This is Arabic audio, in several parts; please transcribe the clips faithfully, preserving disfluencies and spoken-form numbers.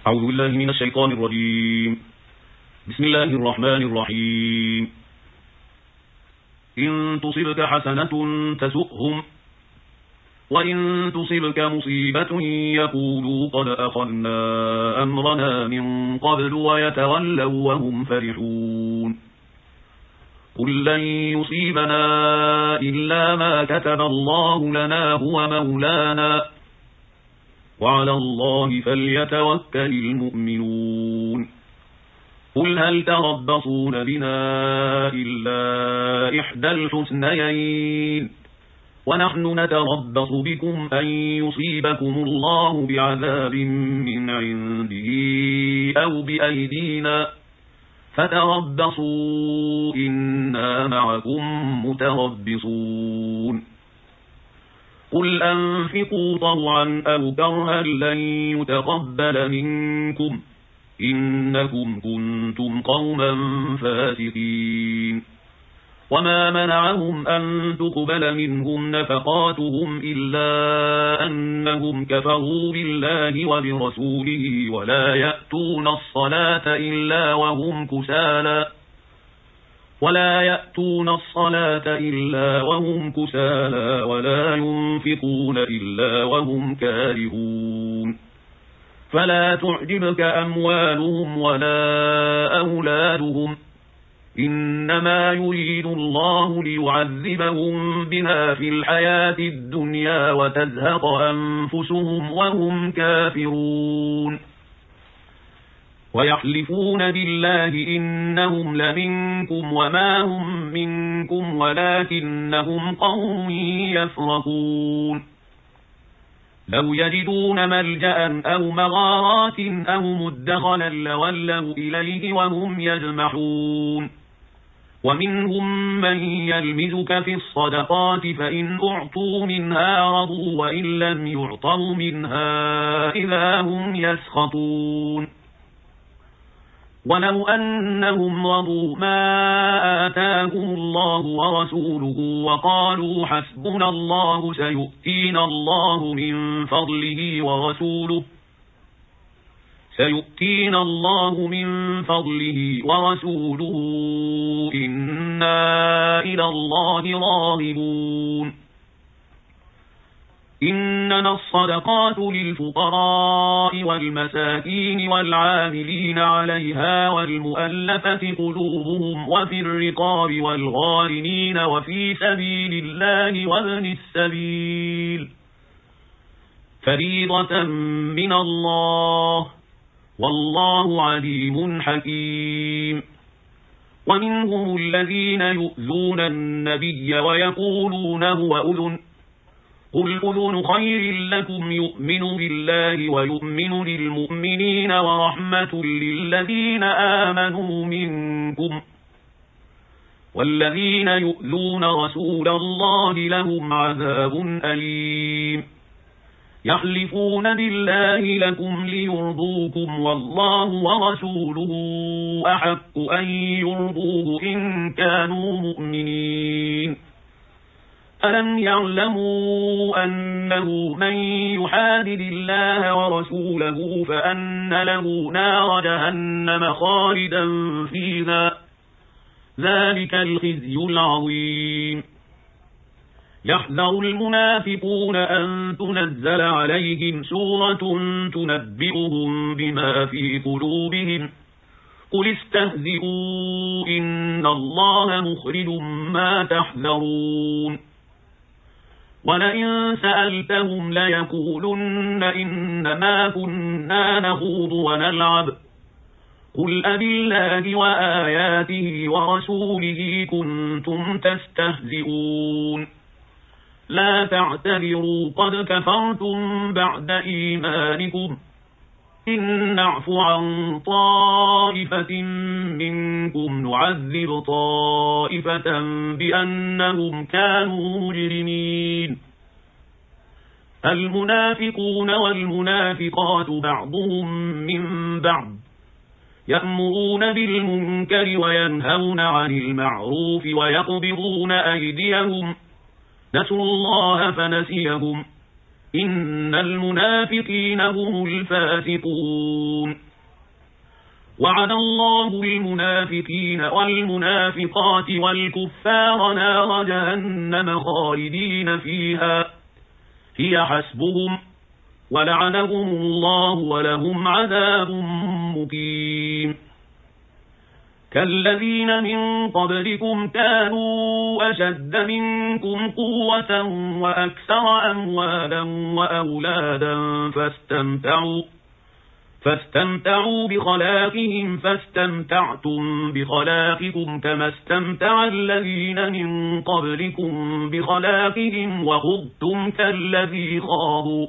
أعوذ بالله من الشيطان الرجيم. بسم الله الرحمن الرحيم. إن تصبك حسنة تسؤهم وإن تصبك مصيبة يقولوا قد أخذنا أمرنا من قبل ويتولوا وهم فرحون. قل لن يصيبنا إلا ما كتب الله لنا هو مولانا وعلى الله فليتوكل المؤمنون. قل هل تربصون بنا إلا إحدى الحسنيين ونحن نتربص بكم أن يصيبكم الله بعذاب من عنده أو بأيدينا فتربصوا إنا معكم متربصون. قل أنفقوا طوعا أو كرها لن يتقبل منكم إنكم كنتم قوما فاسقين. وما منعهم أن تقبل منهم نفقاتهم إلا أنهم كفروا بالله وبرسوله ولا يأتون الصلاة إلا وهم كسالى ولا يأتون الصلاة إلا وهم كسالى ولا ينفقون إلا وهم كارهون. فلا تعجبك أموالهم ولا أولادهم إنما يريد الله ليعذبهم بها في الحياة الدنيا وتزهق أنفسهم وهم كافرون. ويحلفون بالله إنهم لمنكم وما هم منكم ولكنهم قوم يفرقون. لو يجدون ملجأ أو مغارات أو مدخلا لولوا إليه وهم يجمحون. ومنهم من يلمزك في الصدقات فإن أعطوا منها رضوا وإن لم يعطوا منها إذا هم يسخطون. ولو أنهم رضوا ما آتاهم الله ورسوله وقالوا حسبنا الله سيؤتينا الله من فضله ورسوله سيؤتينا الله من فضله ورسوله إنا إلى الله راغبون. إنما الصدقات للفقراء والمساكين والعاملين عليها والمؤلفة قلوبهم وفي الرقاب والغارمين وفي سبيل الله وابن السبيل فريضة من الله والله عليم حكيم. ومنهم الذين يؤذون النبي ويقولون هو أذن قل أذن خير لكم يؤمن بالله ويؤمن للمؤمنين ورحمة للذين آمنوا منكم والذين يؤذون رسول الله لهم عذاب أليم. يحلفون بالله لكم ليرضوكم والله ورسوله أحق أن يرضوه إن كانوا مؤمنين. ألم يعلموا أنه من يحادد الله ورسوله فأن له نار جهنم خالدا فيها ذلك الخزي العظيم. يحذر المنافقون أن تنزل عليهم سورة تنبئهم بما في قلوبهم قل استهزئوا إن الله مخرج ما تحذرون. ولئن سألتهم ليقولن إنما كنا نخوض ونلعب قل أبالله وآياته ورسوله كنتم تستهزئون لا تعتذروا قد كفرتم بعد إيمانكم إن نعف عن طائفة منكم نعذب طائفة بأنهم كانوا مجرمين. المنافقون والمنافقات بعضهم من بعض يأمرون بالمنكر وينهون عن المعروف ويقبضون أيديهم نسوا الله فنسيهم إن المنافقين هم الفاسقون وعد الله المنافقين والمنافقات والكفار نار جهنم خالدين فيها هي حسبهم ولعنهم الله ولهم عذاب مقيم كالذين من قبلكم كانوا أشد منكم قوة وأكثر أموالا وأولادا فاستمتعوا فاستمتعوا بخلاقهم فاستمتعتم بخلاقكم كما استمتع الذين من قبلكم بخلاقهم وخضتم كالذي خاضوا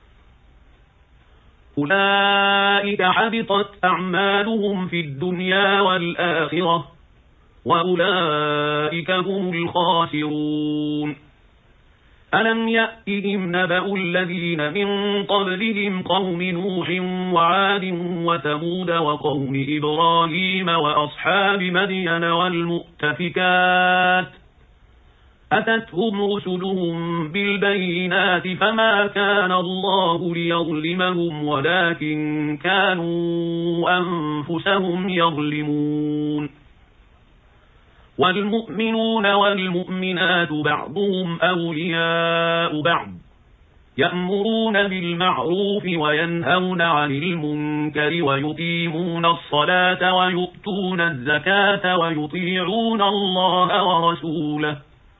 أولئك حبطت أعمالهم في الدنيا والآخرة وأولئك هم الخاسرون ألم يأتهم نبأ الذين من قبلهم قوم نوح وعاد وثمود وقوم إبراهيم وأصحاب مدين والمؤتفكات أتتهم رسلهم بالبينات فما كان الله ليظلمهم ولكن كانوا أنفسهم يظلمون والمؤمنون والمؤمنات بعضهم أولياء بعض يأمرون بالمعروف وينهون عن المنكر ويقيمون الصلاة ويؤتون الزكاة ويطيعون الله ورسوله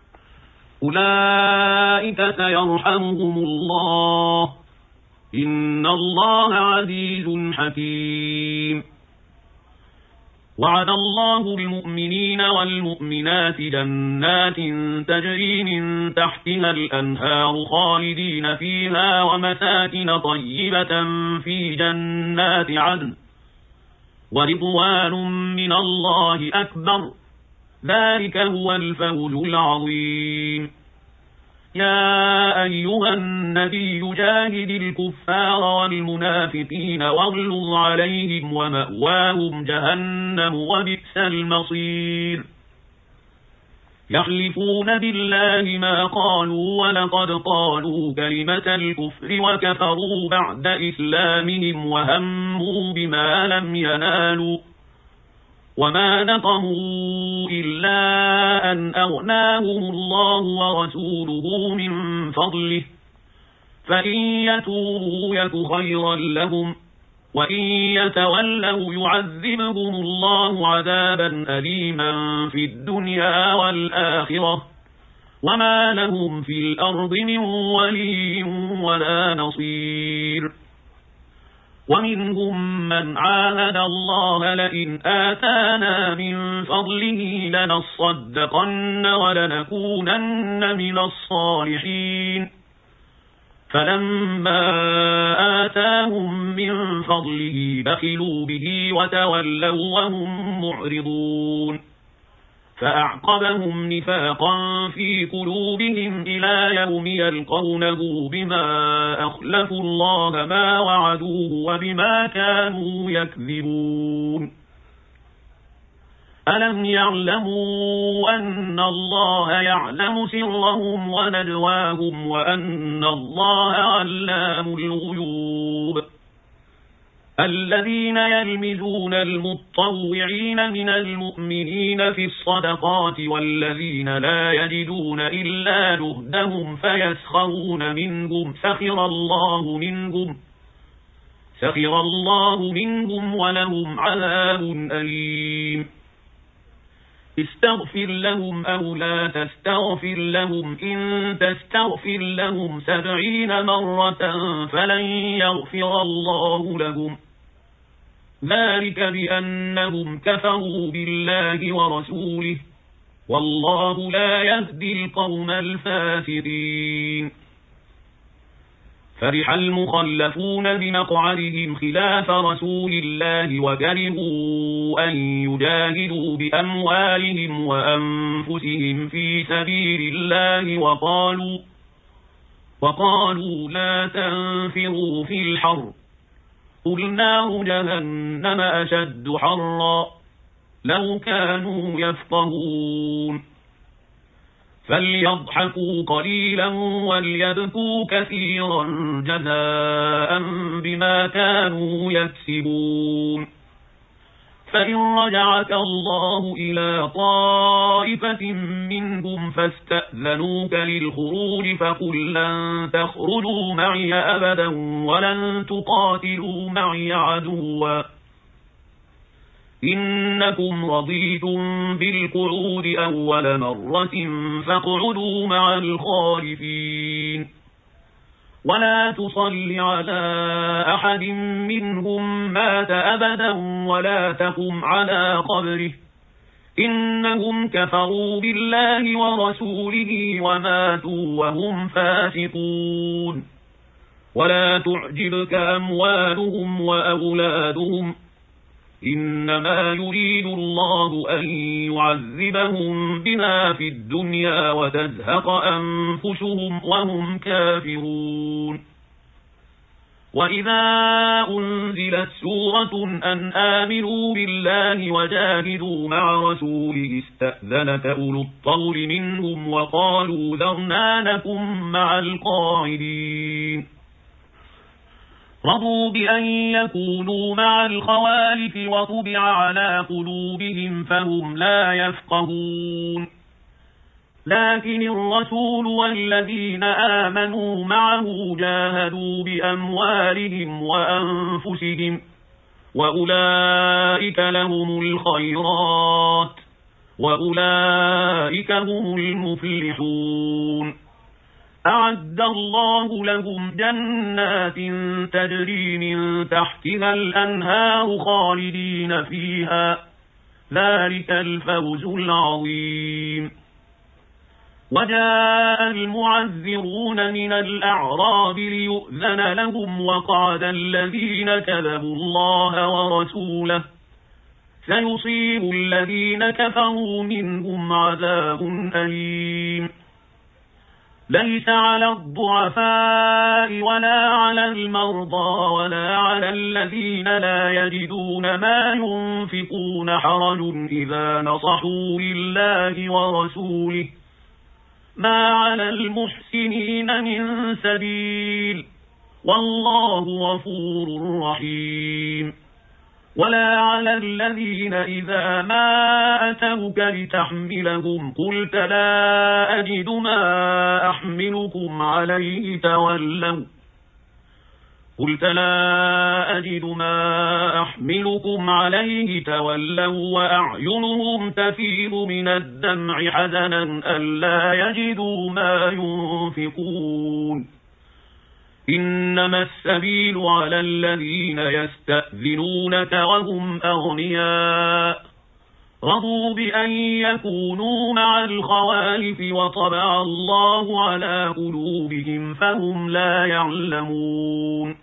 أولئك سيرحمهم الله إن الله عزيز حكيم وعد الله المؤمنين والمؤمنات جنات تجري من تحتها الأنهار خالدين فيها ومساكن طيبة في جنات عدن ورضوان من الله أكبر ذلك هو الفوز العظيم يا أيها النبي جاهد الكفار والمنافقين واغلظ عليهم ومأواهم جهنم وبئس المصير يحلفون بالله ما قالوا ولقد قالوا كلمة الكفر وكفروا بعد إسلامهم وهموا بما لم ينالوا وما نقموا إلا أن أغناهم الله ورسوله من فضله فإن يتوبوا يك خيرا لهم وإن يتولوا يعذبهم الله عذابا أليما في الدنيا والآخرة وما لهم في الأرض من ولي ولا نصير ومنهم من عاهد الله لئن آتانا من فضله لنصدقن ولنكونن من الصالحين فلما آتاهم من فضله بخلوا به وتولوا وهم معرضون فأعقبهم نفاقا في قلوبهم إلى يوم يلقونه بما أخلفوا الله ما وعدوه وبما كانوا يكذبون ألم يعلموا أن الله يعلم سرهم ونجواهم وأن الله علام الغيوب الذين يلمزون المتطوعين من المؤمنين في الصدقات والذين لا يجدون إلا جهدهم فيسخرون منهم سخر الله منهم سخر الله منهم ولهم عذاب أليم استغفر لهم أو لا تستغفر لهم إن تستغفر لهم سبعين مرة فلن يغفر الله لهم ذلك بأنهم كفروا بالله ورسوله والله لا يهدي القوم الفاسقين فرح المخلفون بمقعدهم خلاف رسول الله وكرهوا أن يجاهدوا بأموالهم وأنفسهم في سبيل الله وقالوا وقالوا لا تنفروا في الحر قل نار جهنم أشد حرا لو كانوا يفقهون فليضحكوا قليلا وليبكوا كثيرا جزاء بما كانوا يكسبون. فإن رجعك الله إلى طائفة منهم فاستأذنوك للخروج فقل لن تخرجوا معي أبدا ولن تقاتلوا معي عدوا إنكم رضيتم بالقعود أول مرة فاقعدوا مع الخالفين. ولا تصل على أحد منهم مات أبدا ولا تقم على قبره إنهم كفروا بالله ورسوله وماتوا وهم فاسقون. ولا تعجبك أموالهم وأولادهم إنما يريد الله أن يعذبهم بما في الدنيا وتزهق أنفسهم وهم كافرون. وإذا أنزلت سورة أن آمنوا بالله وجاهدوا مع رسوله استأذنك أولو الطول منهم وقالوا ذرنا نكن مع القاعدين. رضوا بأن يكونوا مع الخوالف وطبع على قلوبهم فهم لا يفقهون. لكن الرسول والذين آمنوا معه جاهدوا بأموالهم وأنفسهم وأولئك لهم الخيرات وأولئك هم المفلحون. أعد الله لهم جنات تجري من تحتها الأنهار خالدين فيها ذلك الفوز العظيم. وجاء المعذرون من الأعراب ليؤذن لهم وقعد الذين كذبوا الله ورسوله سيصيب الذين كفروا منهم عذاب أليم. ليس على الضعفاء ولا على المرضى ولا على الذين لا يجدون ما ينفقون حرج إذا نصحوا لله ورسوله ما على المحسنين من سبيل والله غفور رحيم. ولا على الذين إذا ما أتوك لتحملهم قلت لا أجد ما أحملكم عليه تولوا قلت لا أجد ما أحملكم عليه تولوا وأعينهم تفيض من الدمع حزنا ألا يجدوا ما ينفقون. إنما السبيل على الذين يستأذنونك وهم أغنياء رضوا بأن يكونوا مع الخوالف وطبع الله على قلوبهم فهم لا يعلمون.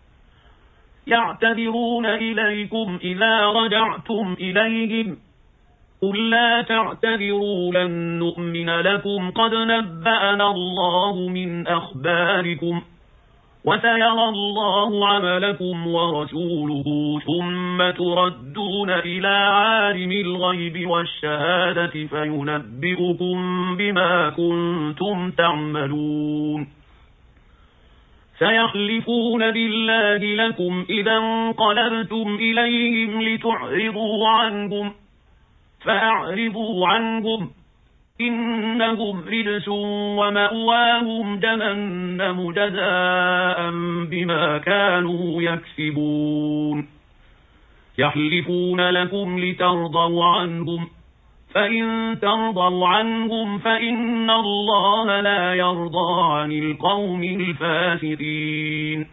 يعتذرون إليكم إذا رجعتم إليهم قل لا تعتذروا لن نؤمن لكم قد نبأنا الله من أخباركم وسيرى الله عملكم ورسوله ثم تردون إلى عالم الغيب والشهادة فينبئكم بما كنتم تعملون. سيحلفون بالله لكم إذا انقلبتم إليهم لتعرضوا عنهم فأعرضوا عنهم إنهم رجس ومأواهم جهنم جزاء بما كانوا يكسبون. يحلفون لكم لترضوا عنهم فإن ترضوا عنهم فإن الله لا يرضى عن القوم الفاسقين.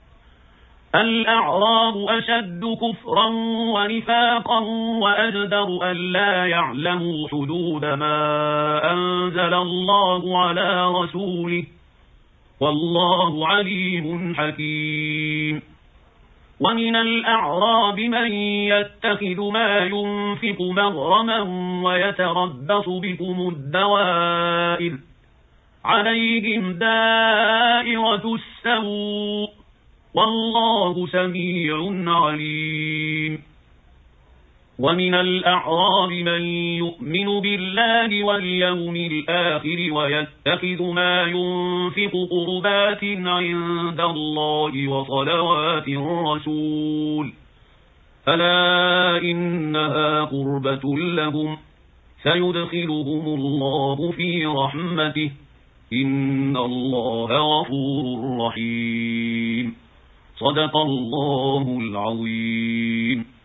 الأعراب أشد كفرا ونفاقا وأجدر ألا يعلموا حدود ما أنزل الله على رسوله والله عليم حكيم. ومن الأعراب من يتخذ ما ينفق مغرما ويتربص بكم الدوائر عليهم دائرة السوء والله سميع عليم. ومن الأعراب من يؤمن بالله واليوم الآخر ويتخذ ما ينفق قربات عند الله وصلوات الرسول ألا إنها قربة لهم سيدخلهم الله في رحمته إن الله غفور رحيم. صدق الله العظيم.